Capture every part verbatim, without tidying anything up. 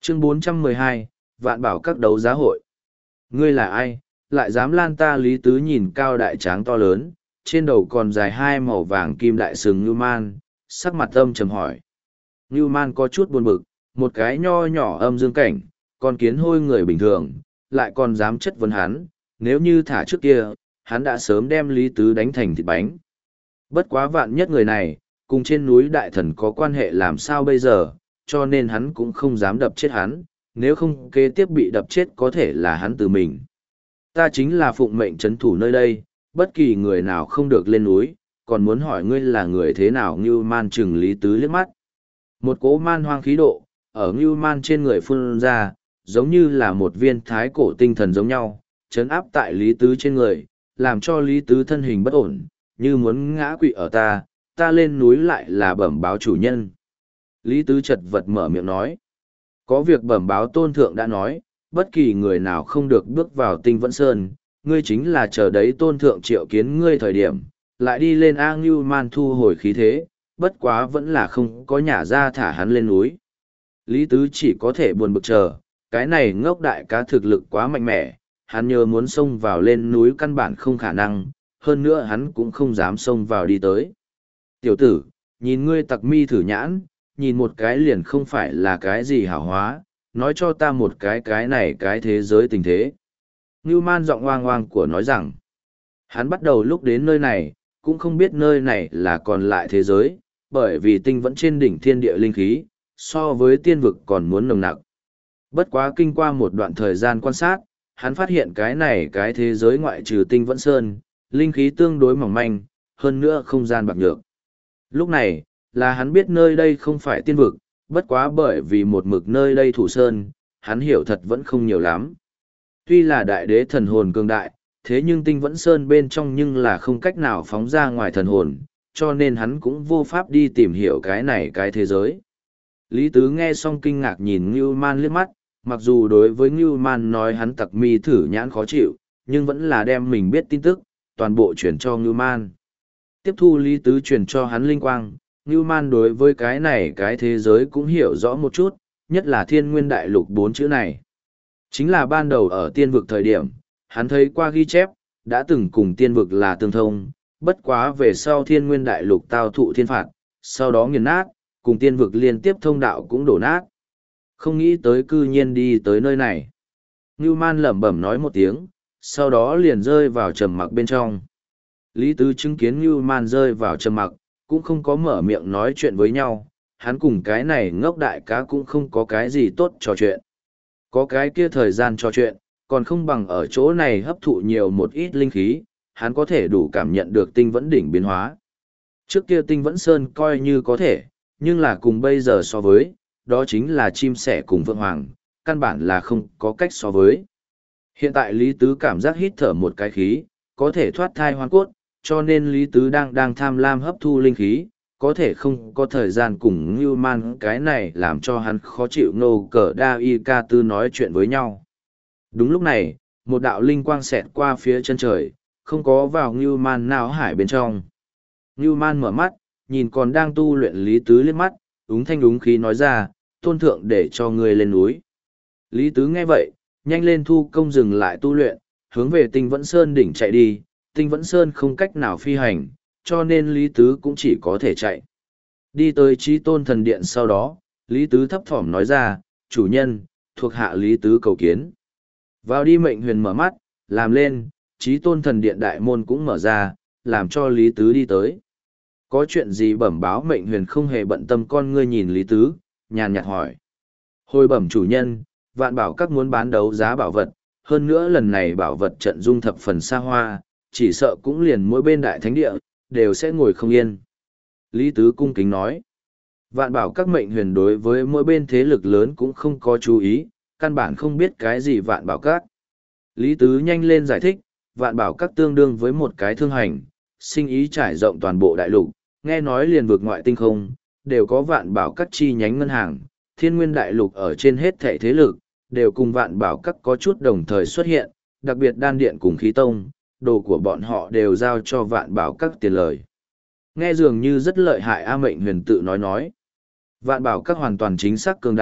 Chương bốn trăm mười hai, Vạn Bảo các đấu giá hội. Ngươi là ai, lại dám lan ta? Lý Tứ nhìn cao đại tráng to lớn, trên đầu còn dài hai màu vàng kim đại sừng Ngưu Man, sắc mặt âm trầm hỏi. Ngưu Man có chút buồn bực, một cái nho nhỏ âm dương cảnh, còn kiến hôi người bình thường, lại còn dám chất vấn hắn, nếu như thả trước kia, hắn đã sớm đem Lý Tứ đánh thành thịt bánh. Bất quá vạn nhất người này, cùng trên núi đại thần có quan hệ làm sao bây giờ, cho nên hắn cũng không dám đập chết hắn, nếu không kế tiếp bị đập chết có thể là hắn từ mình. Ta chính là phụng mệnh trấn thủ nơi đây, bất kỳ người nào không được lên núi, còn muốn hỏi ngươi là người thế nào? Ngưu Man trừng Lý Tứ liếc mắt. Một cỗ man hoang khí độ, ở Ngưu Man trên người phun ra, giống như là một viên thái cổ tinh thần giống nhau, chấn áp tại Lý Tứ trên người, làm cho Lý Tứ thân hình bất ổn, như muốn ngã quỵ ở ta, ta lên núi lại là bẩm báo chủ nhân. Lý Tứ chật vật mở miệng nói. Có việc bẩm báo, tôn thượng đã nói, bất kỳ người nào không được bước vào Tinh Vẫn Sơn, ngươi chính là chờ đấy tôn thượng triệu kiến ngươi thời điểm, lại đi lên. A Ngưu Man thu hồi khí thế, bất quá vẫn là không có nhả ra thả hắn lên núi. Lý Tứ chỉ có thể buồn bực chờ, cái này ngốc đại cá thực lực quá mạnh mẽ, hắn nhớ muốn xông vào lên núi căn bản không khả năng, hơn nữa hắn cũng không dám xông vào đi tới. Tiểu tử, nhìn ngươi tặc mi thử nhãn, nhìn một cái liền không phải là cái gì hảo hóa, nói cho ta một cái cái này cái thế giới tình thế. Ngưu Man giọng oang oang của nói rằng, hắn bắt đầu lúc đến nơi này, cũng không biết nơi này là còn lại thế giới, bởi vì tinh vẫn trên đỉnh thiên địa linh khí, so với tiên vực còn muốn nồng nặc. Bất quá kinh qua một đoạn thời gian quan sát, hắn phát hiện cái này cái thế giới ngoại trừ Tinh Vẫn Sơn, linh khí tương đối mỏng manh, hơn nữa không gian bạc nhược. Lúc này, là hắn biết nơi đây không phải tiên vực, bất quá bởi vì một mực nơi đây thủ sơn, hắn hiểu thật vẫn không nhiều lắm. Tuy là đại đế thần hồn cường đại, thế nhưng Tinh Vẫn Sơn bên trong nhưng là không cách nào phóng ra ngoài thần hồn, cho nên hắn cũng vô pháp đi tìm hiểu cái này cái thế giới. Lý Tứ nghe xong kinh ngạc nhìn Ngưu Man liếc mắt, mặc dù đối với Ngưu Man nói hắn tặc mi thử nhãn khó chịu, nhưng vẫn là đem mình biết tin tức, toàn bộ chuyển cho Ngưu Man. Tiếp thu Lý Tứ truyền cho hắn linh quang, Ngưu Man đối với cái này cái thế giới cũng hiểu rõ một chút, nhất là thiên nguyên đại lục bốn chữ này. Chính là ban đầu ở tiên vực thời điểm, hắn thấy qua ghi chép, đã từng cùng tiên vực là tương thông, bất quá về sau thiên nguyên đại lục tao thụ thiên phạt, sau đó nghiền nát, cùng tiên vực liên tiếp thông đạo cũng đổ nát. Không nghĩ tới cư nhiên đi tới nơi này. Ngưu Man lẩm bẩm nói một tiếng, sau đó liền rơi vào trầm mặc bên trong. Lý Tứ chứng kiến Ngưu Man rơi vào trầm mặc, cũng không có mở miệng nói chuyện với nhau, hắn cùng cái này ngốc đại cá cũng không có cái gì tốt trò chuyện. Có cái kia thời gian trò chuyện, còn không bằng ở chỗ này hấp thụ nhiều một ít linh khí, hắn có thể đủ cảm nhận được tinh vẫn đỉnh biến hóa. Trước kia Tinh Vẫn Sơn coi như có thể, nhưng là cùng bây giờ so với, đó chính là chim sẻ cùng vượng hoàng, căn bản là không có cách so với. Hiện tại Lý Tứ cảm giác hít thở một cái khí, có thể thoát thai hoang cốt, cho nên Lý Tứ đang đang tham lam hấp thu linh khí, có thể không có thời gian cùng Ngưu Man cái này làm cho hắn khó chịu Ngô Cờ Đa Y Ca Tư nói chuyện với nhau. Đúng lúc này, một đạo linh quang xẹt qua phía chân trời, không có vào Ngưu Man não hải bên trong. Ngưu Man mở mắt, nhìn còn đang tu luyện Lý Tứ liếc mắt, úng thanh úng khí nói ra, tôn thượng để cho ngươi lên núi. Lý Tứ nghe vậy, nhanh lên thu công dừng lại tu luyện, hướng về Tinh Vẫn Sơn đỉnh chạy đi. Tinh Vẫn Sơn không cách nào phi hành, cho nên Lý Tứ cũng chỉ có thể chạy. Đi tới Chí Tôn Thần Điện sau đó, Lý Tứ thấp thỏm nói ra, chủ nhân, thuộc hạ Lý Tứ cầu kiến. Vào đi. Mệnh Huyền mở mắt, làm lên, Chí Tôn Thần Điện đại môn cũng mở ra, làm cho Lý Tứ đi tới. Có chuyện gì bẩm báo? Mệnh Huyền không hề bận tâm, con ngươi nhìn Lý Tứ, nhàn nhạt hỏi. Hồi bẩm chủ nhân, Vạn Bảo các muốn bán đấu giá bảo vật, hơn nữa lần này bảo vật trận dung thập phần xa hoa, chỉ sợ cũng liền mỗi bên đại thánh địa, đều sẽ ngồi không yên. Lý Tứ cung kính nói. Vạn Bảo các Mệnh Huyền đối với mỗi bên thế lực lớn cũng không có chú ý, căn bản không biết cái gì Vạn Bảo các. Lý Tứ nhanh lên giải thích, Vạn Bảo các tương đương với một cái thương hành, sinh ý trải rộng toàn bộ đại lục, nghe nói liền vực ngoại tinh không, đều có Vạn Bảo các chi nhánh ngân hàng, thiên nguyên đại lục ở trên hết thảy thế lực, đều cùng Vạn Bảo các có chút đồng thời xuất hiện, đặc biệt đan điện cùng khí tông, đồ của bọn họ đều giao cho Vạn Bảo các tiền lời. Nghe dường như rất lợi hại. A Mệnh Huyền tự nói nói. Vạn Bảo các hoàn toàn chính xác cường đại,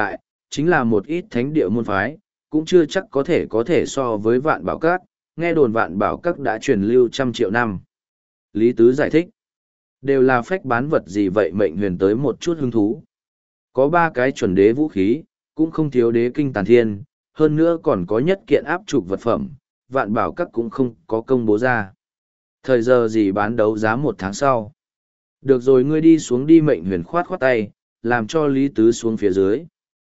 chính là một ít thánh địa môn phái, cũng chưa chắc có thể có thể so với vạn bảo các, nghe đồn vạn bảo các đã truyền lưu trăm triệu năm. Lý Tứ giải thích, đều là phách bán vật gì vậy mệnh huyền tới một chút hứng thú. Có ba cái chuẩn đế vũ khí, cũng không thiếu đế kinh tàn thiên, hơn nữa còn có nhất kiện áp trục vật phẩm, vạn bảo các cũng không có công bố ra. Thời giờ gì bán đấu giá một tháng sau. Được rồi, ngươi đi xuống đi. Mệnh huyền khoát khoát tay, làm cho Lý Tứ xuống phía dưới.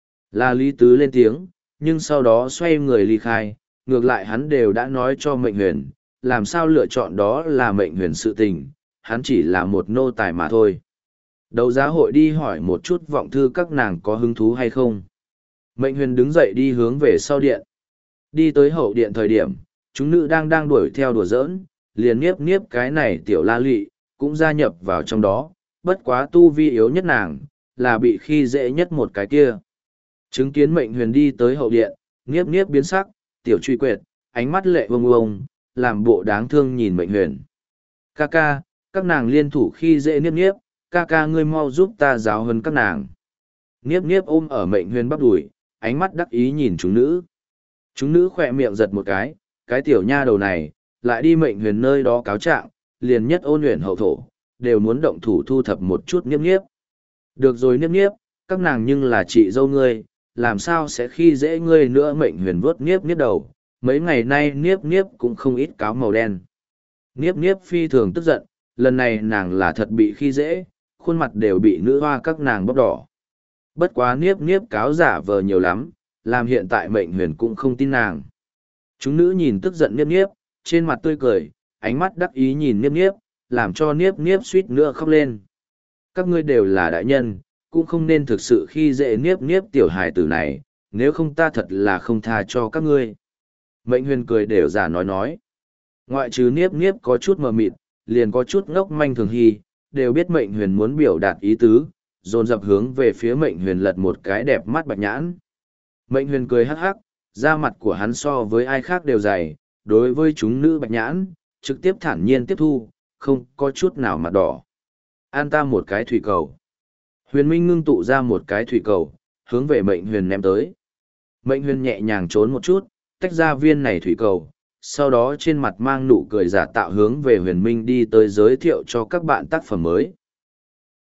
Là Lý Tứ lên tiếng, nhưng sau đó xoay người ly khai, ngược lại hắn đều đã nói cho mệnh huyền, làm sao lựa chọn đó là mệnh huyền sự tình, hắn chỉ là một nô tài mà thôi. Đấu giá hội đi hỏi một chút vọng thư các nàng có hứng thú hay không. Mệnh huyền đứng dậy đi hướng về sau điện. Đi tới hậu điện thời điểm, chúng nữ đang đang đuổi theo đùa giỡn, liền niếp niếp cái này tiểu la lị, cũng gia nhập vào trong đó, bất quá tu vi yếu nhất nàng, là bị khi dễ nhất một cái kia. Chứng kiến mệnh huyền đi tới hậu điện, niếp niếp biến sắc, tiểu truy quyệt, ánh mắt lệ vông vông, làm bộ đáng thương nhìn mệnh huyền. Ca ca, các nàng liên thủ khi dễ niếp niếp, ca ca ngươi mau giúp ta giáo hơn các nàng. Niếp niếp ôm ở mệnh huyền bắp đùi, ánh mắt đắc ý nhìn chúng nữ. Chúng nữ khỏe miệng giật một cái, cái tiểu nha đầu này, lại đi mệnh huyền nơi đó cáo trạng, liền nhất ôn luyện hậu thổ, đều muốn động thủ thu thập một chút niếp niếp. Được rồi niếp niếp, các nàng nhưng là chị dâu ngươi, làm sao sẽ khi dễ ngươi nữa. Mệnh huyền vuốt niếp niếp đầu, mấy ngày nay niếp niếp cũng không ít cáo màu đen. Niếp niếp phi thường tức giận, lần này nàng là thật bị khi dễ, khuôn mặt đều bị nữ hoa các nàng bóp đỏ. Bất quá niếp niếp cáo giả vờ nhiều lắm, làm hiện tại mệnh huyền cũng không tin nàng. Chúng nữ nhìn tức giận niếp niếp, trên mặt tươi cười, ánh mắt đắc ý nhìn niếp niếp, làm cho niếp niếp suýt nữa khóc lên. Các ngươi đều là đại nhân, cũng không nên thực sự khi dễ niếp niếp tiểu hài tử này, nếu không ta thật là không tha cho các ngươi. Mệnh huyền cười đều giả nói nói. Ngoại trừ niếp niếp có chút mờ mịt, liền có chút ngốc manh thường hy, đều biết mệnh huyền muốn biểu đạt ý tứ, dồn dập hướng về phía mệnh huyền lật một cái đẹp mắt bạch nhãn. Mệnh huyền cười hắc hắc, da mặt của hắn so với ai khác đều dày, đối với chúng nữ bạch nhãn, trực tiếp thản nhiên tiếp thu, không có chút nào mặt đỏ. An ta một cái thủy cầu. Huyền Minh ngưng tụ ra một cái thủy cầu, hướng về mệnh huyền ném tới. Mệnh huyền nhẹ nhàng trốn một chút, tách ra viên này thủy cầu, sau đó trên mặt mang nụ cười giả tạo hướng về huyền minh đi tới giới thiệu cho các bạn tác phẩm mới.